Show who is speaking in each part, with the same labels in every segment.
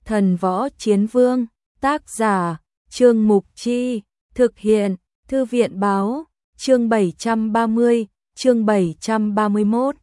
Speaker 1: Thần Võ Chiến Vương, tác giả, Trương Mục Chi, thực hiện, Thư viện Báo, chương 730, chương 731.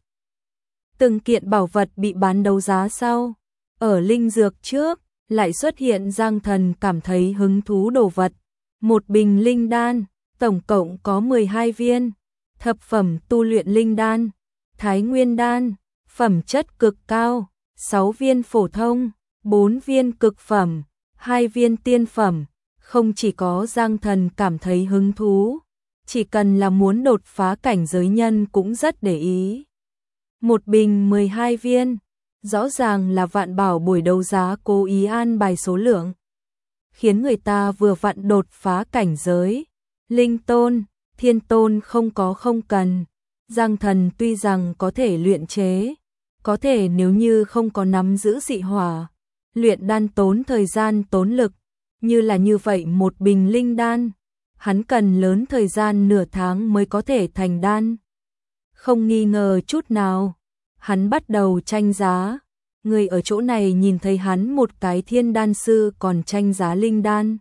Speaker 1: Từng kiện bảo vật bị bán đấu giá sau, ở linh dược trước, lại xuất hiện Giang Thần cảm thấy hứng thú đồ vật. Một bình linh đan, tổng cộng có 12 viên, thập phẩm tu luyện linh đan, Thái Nguyên đan, phẩm chất cực cao, 6 viên phổ thông, 4 viên cực phẩm, 2 viên tiên phẩm. Không chỉ có Giang Thần cảm thấy hứng thú, chỉ cần là muốn đột phá cảnh giới nhân cũng rất để ý. Một bình 12 viên, rõ ràng là Vạn Bảo buổi đấu giá cố ý an bài số lượng, khiến người ta vừa vặn đột phá cảnh giới. Linh tôn, thiên tôn không cần. Giang Thần tuy rằng có thể luyện chế, có thể nếu như không có nắm giữ dị hỏa, luyện đan tốn thời gian tốn lực, như vậy một bình linh đan, hắn cần lớn thời gian nửa tháng mới có thể thành đan. Không nghi ngờ chút nào, hắn bắt đầu tranh giá. Người ở chỗ này nhìn thấy hắn một cái thiên đan sư còn tranh giá linh đan,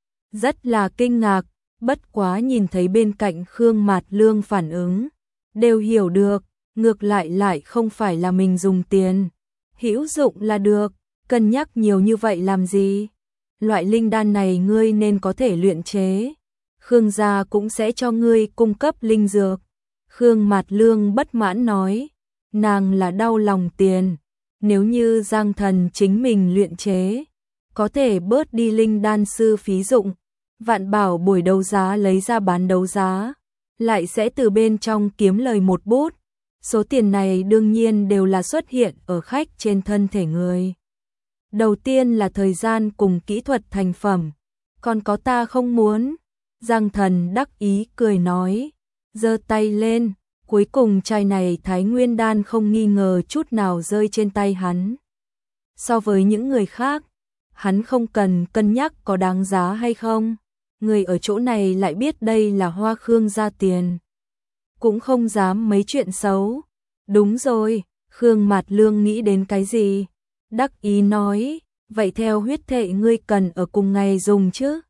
Speaker 1: rất là kinh ngạc, bất quá nhìn thấy bên cạnh Khương Mạt Lương phản ứng, đều hiểu được, ngược lại không phải là mình dùng tiền, hữu dụng là được, cân nhắc nhiều như vậy làm gì? Loại linh đan này ngươi nên có thể luyện chế, Khương gia cũng sẽ cho ngươi cung cấp linh dược. Khương Mạt Lương bất mãn nói, nàng là đau lòng tiền, nếu như Giang Thần chính mình luyện chế, có thể bớt đi linh đan sư phí dụng, Vạn Bảo buổi đấu giá lấy ra bán đấu giá, lại sẽ từ bên trong kiếm lời một bút. Số tiền này đương nhiên đều là xuất hiện ở khách trên thân thể người. Đầu tiên là thời gian cùng kỹ thuật thành phẩm, còn có ta không muốn. Giang Thần đắc ý cười nói, giơ tay lên, cuối cùng chai này Thái Nguyên đan không nghi ngờ chút nào rơi trên tay hắn. So với những người khác, hắn không cần cân nhắc có đáng giá hay không, người ở chỗ này lại biết đây là Hoa Khương gia tiền, cũng không dám mấy chuyện xấu. Đúng rồi, Khương Mạt Lương nghĩ đến cái gì? Đắc ý nói, vậy theo huyết thệ ngươi cần ở cùng ngày dùng chứ?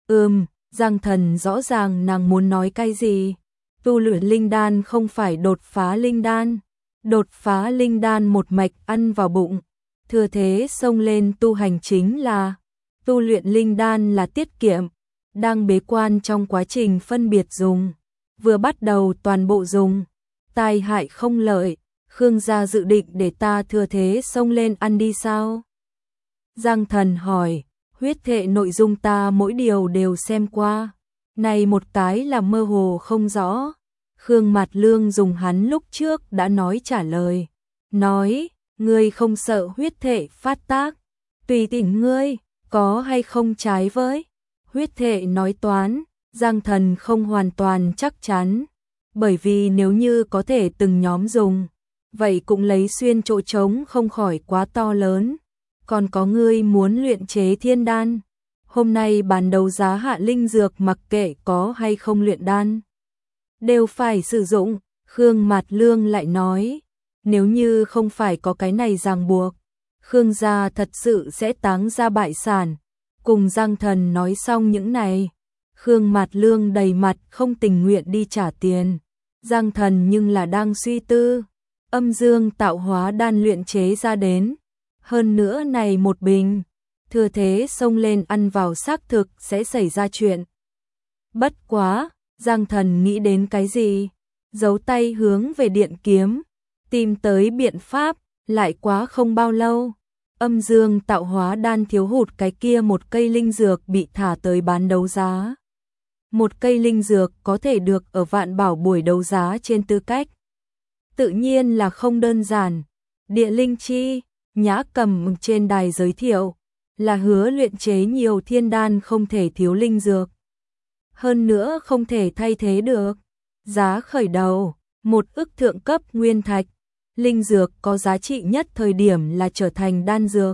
Speaker 1: Giang Thần rõ ràng nàng muốn nói cái gì. Tu luyện linh đan không phải đột phá linh đan. Đột phá linh đan một mạch ăn vào bụng. Thừa thế xông lên tu hành chính là tu luyện linh đan là tiết kiệm. Đang bế quan trong quá trình phân biệt dùng. Vừa bắt đầu toàn bộ dùng. Tai hại không lợi. Khương gia dự định để ta thừa thế xông lên ăn đi sao? Giang Thần hỏi, huyết thệ nội dung ta mỗi điều đều xem qua. Này một cái là mơ hồ không rõ. Khương Mạt Lương dùng hắn lúc trước đã nói trả lời. Nói, ngươi không sợ huyết thệ phát tác. Tùy tiện ngươi, có hay không trái với. Huyết thệ nói toán, Giang Thần không hoàn toàn chắc chắn. Bởi vì nếu như có thể từng nhóm dùng, vậy cũng lấy xuyên chỗ trống không khỏi quá to lớn. Còn có ngươi muốn luyện chế thiên đan. Hôm nay bán đấu giá hạ linh dược mặc kệ có hay không luyện đan, đều phải sử dụng. Khương Mạt Lương lại nói, nếu như không phải có cái này ràng buộc, Khương gia thật sự sẽ táng ra bại sản. Cùng Giang Thần nói xong những này, Khương Mạt Lương đầy mặt không tình nguyện đi trả tiền. Giang Thần nhưng là đang suy tư, âm dương tạo hóa đan luyện chế ra đến. Hơn nữa này một bình, thừa thế xông lên ăn vào xác thực sẽ xảy ra chuyện. Bất quá, Giang Thần nghĩ đến cái gì? Giấu tay hướng về điện kiếm, tìm tới biện pháp, lại quá không bao lâu. Âm dương tạo hóa đan thiếu hụt cái kia một cây linh dược bị thả tới bán đấu giá. Một cây linh dược có thể được ở Vạn Bảo buổi đấu giá trên tư cách. Tự nhiên là không đơn giản. Địa linh chi, Nhã Cầm trên đài giới thiệu, là hứa luyện chế nhiều thiên đan không thể thiếu linh dược. Hơn nữa không thể thay thế được. Giá khởi đầu, 1 ức thượng cấp nguyên thạch. Linh dược có giá trị nhất thời điểm là trở thành đan dược.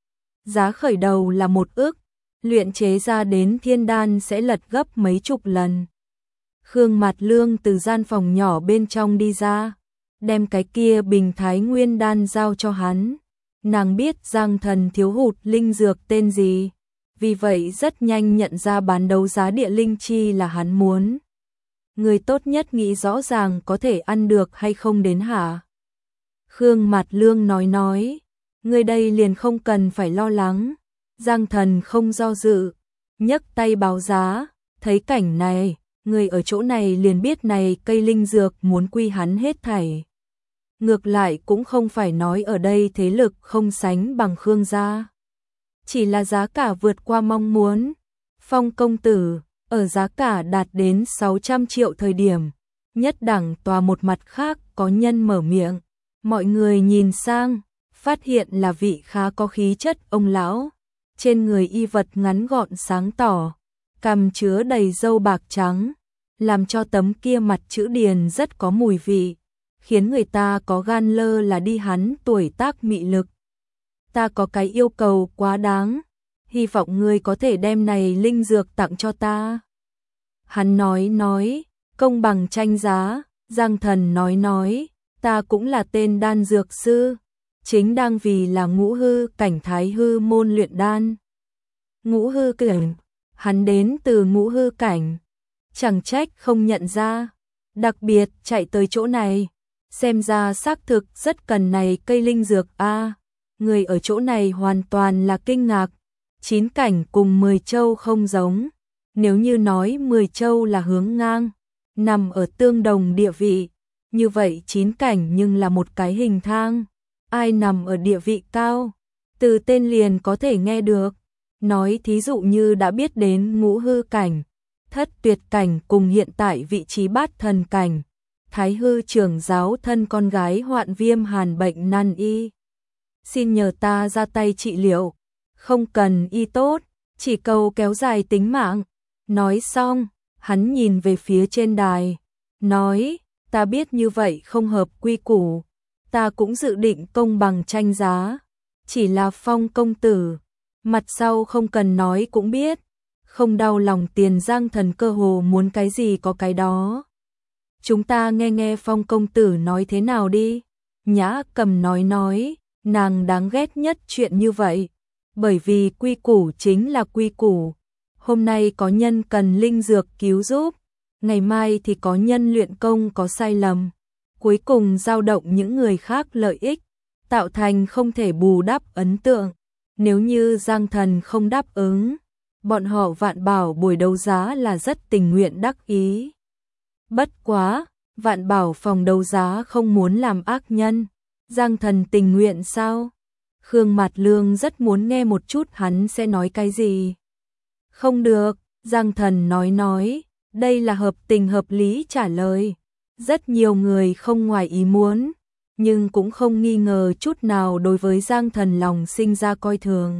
Speaker 1: Giá khởi đầu là 1 ức, luyện chế ra đến thiên đan sẽ lật gấp mấy chục lần. Khương Mạt Lương từ gian phòng nhỏ bên trong đi ra, đem cái kia bình Thái Nguyên đan giao cho hắn. Nàng biết Giang Thần thiếu hụt linh dược tên gì, vì vậy rất nhanh nhận ra bán đấu giá địa linh chi là hắn muốn. Người tốt nhất nghĩ rõ ràng có thể ăn được hay không đến hả? Khương Mạt Lương nói, người đây liền không cần phải lo lắng. Giang Thần không do dự, nhấc tay báo giá, thấy cảnh này, người ở chỗ này liền biết này cây linh dược muốn quy hắn hết thảy. Ngược lại cũng không phải nói ở đây thế lực không sánh bằng Khương gia. Chỉ là giá cả vượt qua mong muốn. Phong công tử, ở giá cả đạt đến 600 triệu thời điểm, nhất đẳng tòa một mặt khác có nhân mở miệng. Mọi người nhìn sang, phát hiện là vị khá có khí chất ông lão. Trên người y vật ngắn gọn sáng tỏ, cằm chứa đầy râu bạc trắng, làm cho tấm kia mặt chữ điền rất có mùi vị, khiến người ta có gan lơ là đi hắn tuổi tác mị lực. Ta có cái yêu cầu quá đáng, hy vọng ngươi có thể đem này linh dược tặng cho ta. Hắn nói, công bằng tranh giá. Giang Thần nói, ta cũng là tên đan dược sư, chính đang vì là ngũ hư cảnh thái hư môn luyện đan. Ngũ hư cảnh, hắn đến từ ngũ hư cảnh, chẳng trách không nhận ra, đặc biệt chạy tới chỗ này, xem ra xác thực rất cần này cây linh dược a. Người ở chỗ này hoàn toàn là kinh ngạc, 9 cảnh cùng 10 châu không giống, nếu như nói 10 châu là hướng ngang, nằm ở tương đồng địa vị, như vậy 9 cảnh nhưng là một cái hình thang, ai nằm ở địa vị cao, từ tên liền có thể nghe được. Nói thí dụ như đã biết đến ngũ hư cảnh, thất tuyệt cảnh cùng hiện tại vị trí bát thần cảnh, thái hư trưởng giáo thân con gái hoạn viêm hàn bệnh nan y. Xin nhờ ta ra tay trị liệu, không cần y tốt, chỉ cầu kéo dài tính mạng. Nói xong, hắn nhìn về phía trên đài, nói, ta biết như vậy không hợp quy củ, ta cũng dự định công bằng tranh giá, chỉ là Phong công tử, mặt sau không cần nói cũng biết, không đau lòng tiền. Giang Thần cơ hồ muốn cái gì có cái đó. Chúng ta nghe Phong công tử nói thế nào đi. Nhã Cầm nói, nàng đáng ghét nhất chuyện như vậy, bởi vì quy củ chính là quy củ. Hôm nay có nhân cần linh dược cứu giúp, ngày mai thì có nhân luyện công có sai lầm, cuối cùng dao động những người khác lợi ích, tạo thành không thể bù đắp ấn tượng. Nếu như Giang Thần không đáp ứng, bọn họ Vạn Bảo buổi đấu giá là rất tình nguyện đắc ý. Bất quá, Vạn Bảo phòng đấu giá không muốn làm ác nhân, Giang Thần tình nguyện sao? Khương Mạt Lương rất muốn nghe một chút hắn sẽ nói cái gì. Không được, Giang Thần nói, đây là hợp tình hợp lý trả lời. Rất nhiều người không ngoài ý muốn, nhưng cũng không nghi ngờ chút nào đối với Giang Thần lòng sinh ra coi thường.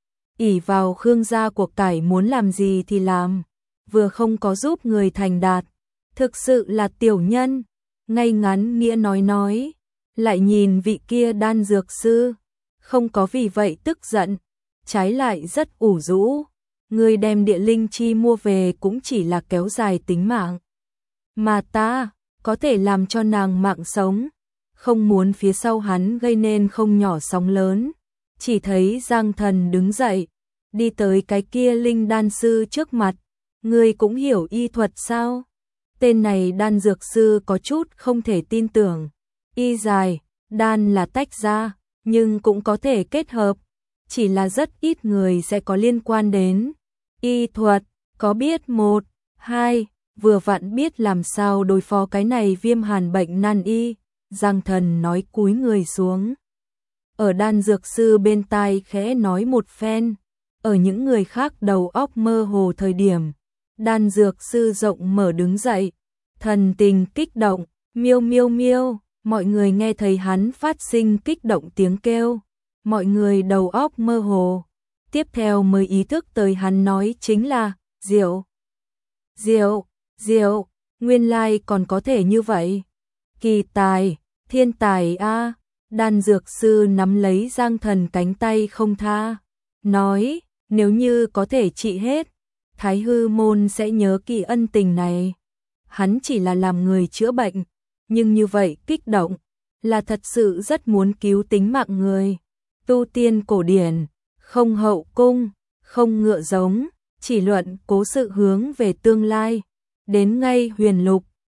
Speaker 1: Ỷ vào Khương gia của cải muốn làm gì thì làm, vừa không có giúp người thành đạt, thực sự là tiểu nhân. Ngay ngắn nghĩa nói, lại nhìn vị kia đan dược sư, không có vì vậy tức giận, trái lại rất ủ rũ. Người đem địa linh chi mua về cũng chỉ là kéo dài tính mạng, mà ta có thể làm cho nàng mạng sống. Không muốn phía sau hắn gây nên không nhỏ sóng lớn. Chỉ thấy Giang Thần đứng dậy, đi tới cái kia linh đan sư trước mặt. Ngươi cũng hiểu y thuật sao? Tên này đan dược sư có chút không thể tin tưởng. Y dài, đan là tách ra, nhưng cũng có thể kết hợp. Chỉ là rất ít người sẽ có liên quan đến y thuật, có biết 1, 2, vừa vặn biết làm sao đối phó cái này viêm hàn bệnh nan y. Giang Thần nói cúi người xuống, ở đan dược sư bên tai khẽ nói một phen. Ở những người khác đầu óc mơ hồ thời điểm, đan dược sư rộng mở đứng dậy, thần tình kích động, miêu miêu miêu. Mọi người nghe thấy hắn phát sinh kích động tiếng kêu, mọi người đầu óc mơ hồ, tiếp theo mới ý thức tới hắn nói chính là rượu. Rượu, nguyên lai còn có thể như vậy. Kỳ tài, thiên tài a. Đan dược sư nắm lấy Giang Thần cánh tay không tha, nói, nếu như có thể trị hết, Thái hư môn sẽ nhớ kỳ ân tình này. Hắn chỉ là làm người chữa bệnh, nhưng như vậy kích động, là thật sự rất muốn cứu tính mạng người. tu tiên cổ điển, không hậu cung, không ngựa giống, chỉ luận cố sự hướng về tương lai. Đến ngay huyền lục,